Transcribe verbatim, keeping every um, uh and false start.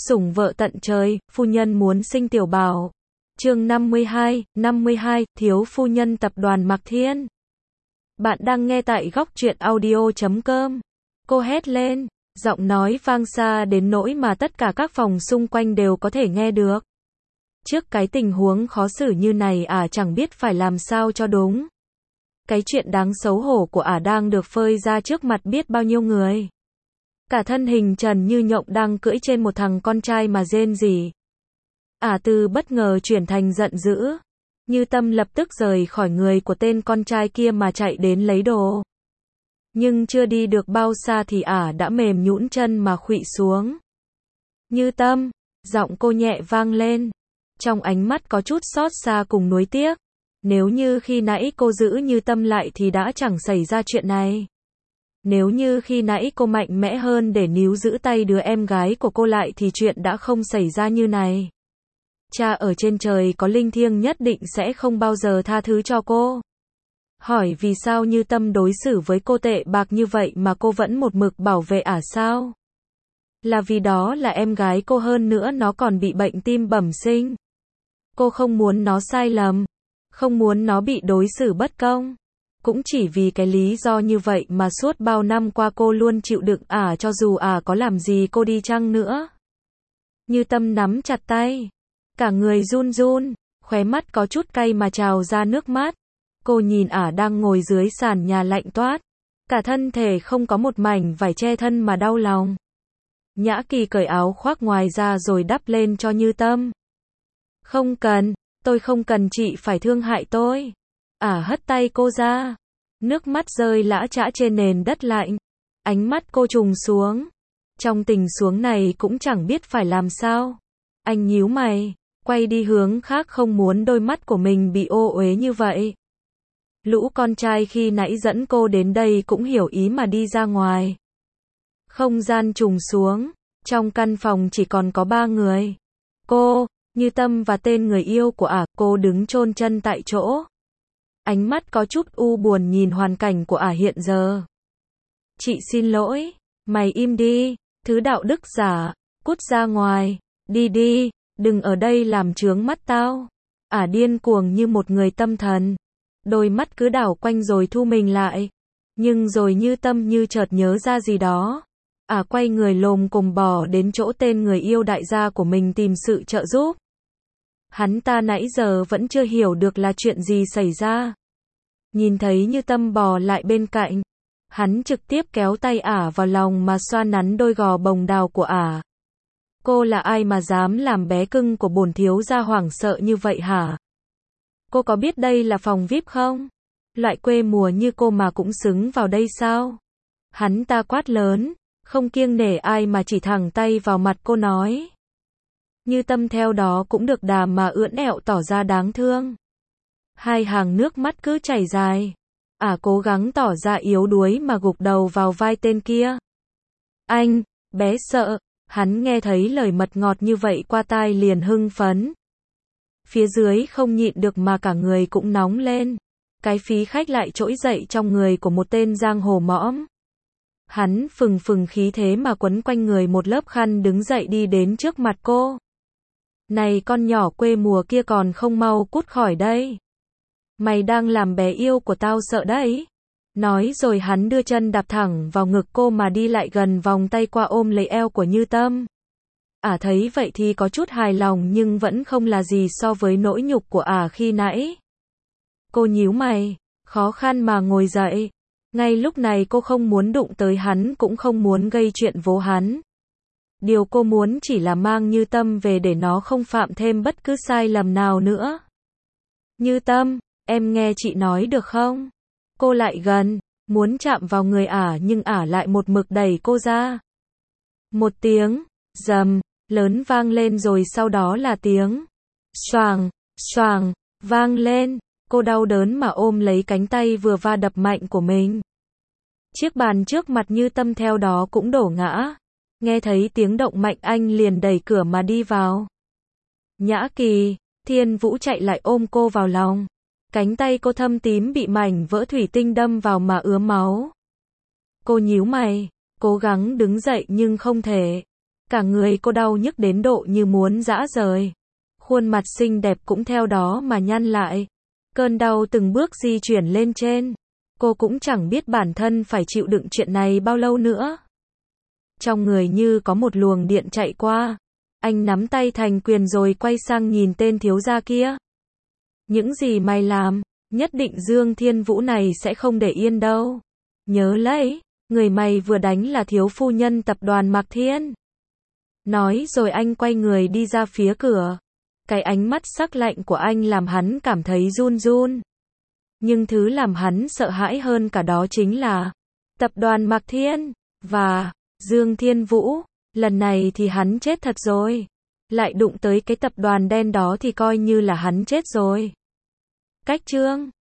Sủng vợ tận trời, phu nhân muốn sinh tiểu bảo. Chương năm mươi hai, năm mươi hai, thiếu phu nhân tập đoàn Mạc Thiên. Bạn đang nghe tại góc truyện audio chấm com. Cô hét lên, giọng nói vang xa đến nỗi mà tất cả các phòng xung quanh đều có thể nghe được. Trước cái tình huống khó xử như này ả chẳng biết phải làm sao cho đúng. Cái chuyện đáng xấu hổ của ả đang được phơi ra trước mặt biết bao nhiêu người. Cả thân hình trần như nhộng đang cưỡi trên một thằng con trai mà rên rỉ. Ả từ bất ngờ chuyển thành giận dữ. Như Tâm lập tức rời khỏi người của tên con trai kia mà chạy đến lấy đồ. Nhưng chưa đi được bao xa thì ả đã mềm nhũn chân mà khuỵu xuống. Như Tâm, giọng cô nhẹ vang lên. Trong ánh mắt có chút xót xa cùng nuối tiếc. Nếu như khi nãy cô giữ Như Tâm lại thì đã chẳng xảy ra chuyện này. Nếu như khi nãy cô mạnh mẽ hơn để níu giữ tay đứa em gái của cô lại thì chuyện đã không xảy ra như này. Cha ở trên trời có linh thiêng nhất định sẽ không bao giờ tha thứ cho cô. Hỏi vì sao Như Tâm đối xử với cô tệ bạc như vậy mà cô vẫn một mực bảo vệ ả sao? Là vì đó là em gái cô, hơn nữa nó còn bị bệnh tim bẩm sinh. Cô không muốn nó sai lầm, không muốn nó bị đối xử bất công. Cũng chỉ vì cái lý do như vậy mà suốt bao năm qua cô luôn chịu đựng ả cho dù ả có làm gì cô đi chăng nữa. Như Tâm nắm chặt tay, cả người run run, khóe mắt có chút cay mà trào ra nước mắt. Cô nhìn ả đang ngồi dưới sàn nhà lạnh toát, cả thân thể không có một mảnh vải che thân mà đau lòng. Nhã Kỳ cởi áo khoác ngoài ra rồi đắp lên cho Như Tâm. Không cần, tôi không cần chị phải thương hại tôi. Ả hất tay cô ra, nước mắt rơi lã chã trên nền đất lạnh. Ánh mắt cô trùng xuống. Trong tình huống này cũng chẳng biết phải làm sao. Anh nhíu mày, quay đi hướng khác không muốn đôi mắt của mình bị ô uế như vậy. Lũ con trai khi nãy dẫn cô đến đây cũng hiểu ý mà đi ra ngoài. Không gian trùng xuống, trong căn phòng chỉ còn có ba người. Cô, Như Tâm và tên người yêu của ả. Cô đứng chôn chân tại chỗ. Ánh mắt có chút u buồn nhìn hoàn cảnh của ả hiện giờ. Chị xin lỗi, mày im đi, thứ đạo đức giả, cút ra ngoài, đi đi, đừng ở đây làm chướng mắt tao. Ả điên cuồng như một người tâm thần. Đôi mắt cứ đảo quanh rồi thu mình lại. Nhưng rồi Như Tâm như chợt nhớ ra gì đó. Ả quay người lồm cồm bò đến chỗ tên người yêu đại gia của mình tìm sự trợ giúp. Hắn ta nãy giờ vẫn chưa hiểu được là chuyện gì xảy ra. Nhìn thấy Như Tâm bò lại bên cạnh, hắn trực tiếp kéo tay ả vào lòng mà xoa nắn đôi gò bồng đào của ả. Cô là ai mà dám làm bé cưng của bổn thiếu gia hoảng sợ như vậy hả? Cô có biết đây là phòng vi ai pi không? Loại quê mùa như cô mà cũng xứng vào đây sao? Hắn ta quát lớn, không kiêng nể ai mà chỉ thẳng tay vào mặt cô nói. Như Tâm theo đó cũng được đà mà ưỡn ẹo tỏ ra đáng thương. Hai hàng nước mắt cứ chảy dài. Ả cố gắng tỏ ra yếu đuối mà gục đầu vào vai tên kia. Anh, bé sợ. Hắn nghe thấy lời mật ngọt như vậy qua tai liền hưng phấn. Phía dưới không nhịn được mà cả người cũng nóng lên. Cái phí khách lại trỗi dậy trong người của một tên giang hồ mõm. Hắn phừng phừng khí thế mà quấn quanh người một lớp khăn đứng dậy đi đến trước mặt cô. Này con nhỏ quê mùa kia còn không mau cút khỏi đây. Mày đang làm bé yêu của tao sợ đấy. Nói rồi hắn đưa chân đạp thẳng vào ngực cô mà đi lại gần vòng tay qua ôm lấy eo của Như Tâm. Ả thấy vậy thì có chút hài lòng nhưng vẫn không là gì so với nỗi nhục của ả khi nãy. Cô nhíu mày, khó khăn mà ngồi dậy. Ngay lúc này cô không muốn đụng tới hắn cũng không muốn gây chuyện với hắn. Điều cô muốn chỉ là mang Như Tâm về để nó không phạm thêm bất cứ sai lầm nào nữa. Như Tâm, em nghe chị nói được không? Cô lại gần, muốn chạm vào người ả nhưng ả lại một mực đẩy cô ra. Một tiếng rầm lớn vang lên rồi sau đó là tiếng xoàng, xoàng vang lên. Cô đau đớn mà ôm lấy cánh tay vừa va đập mạnh của mình. Chiếc bàn trước mặt Như Tâm theo đó cũng đổ ngã. Nghe thấy tiếng động mạnh anh liền đẩy cửa mà đi vào. Nhã Kỳ, Thiên Vũ chạy lại ôm cô vào lòng. Cánh tay cô thâm tím bị mảnh vỡ thủy tinh đâm vào mà ứa máu. Cô nhíu mày, cố gắng đứng dậy nhưng không thể. Cả người cô đau nhức đến độ như muốn rã rời. Khuôn mặt xinh đẹp cũng theo đó mà nhăn lại. Cơn đau từng bước di chuyển lên trên. Cô cũng chẳng biết bản thân phải chịu đựng chuyện này bao lâu nữa. Trong người như có một luồng điện chạy qua. Anh nắm tay thành quyền rồi quay sang nhìn tên thiếu gia kia. Những gì mày làm, nhất định Dương Thiên Vũ này sẽ không để yên đâu. Nhớ lấy, người mày vừa đánh là thiếu phu nhân tập đoàn Mạc Thiên. Nói rồi anh quay người đi ra phía cửa. Cái ánh mắt sắc lạnh của anh làm hắn cảm thấy run run. Nhưng thứ làm hắn sợ hãi hơn cả đó chính là tập đoàn Mạc Thiên và Dương Thiên Vũ. Lần này thì hắn chết thật rồi. Lại đụng tới cái tập đoàn đen đó thì coi như là hắn chết rồi. Cách chương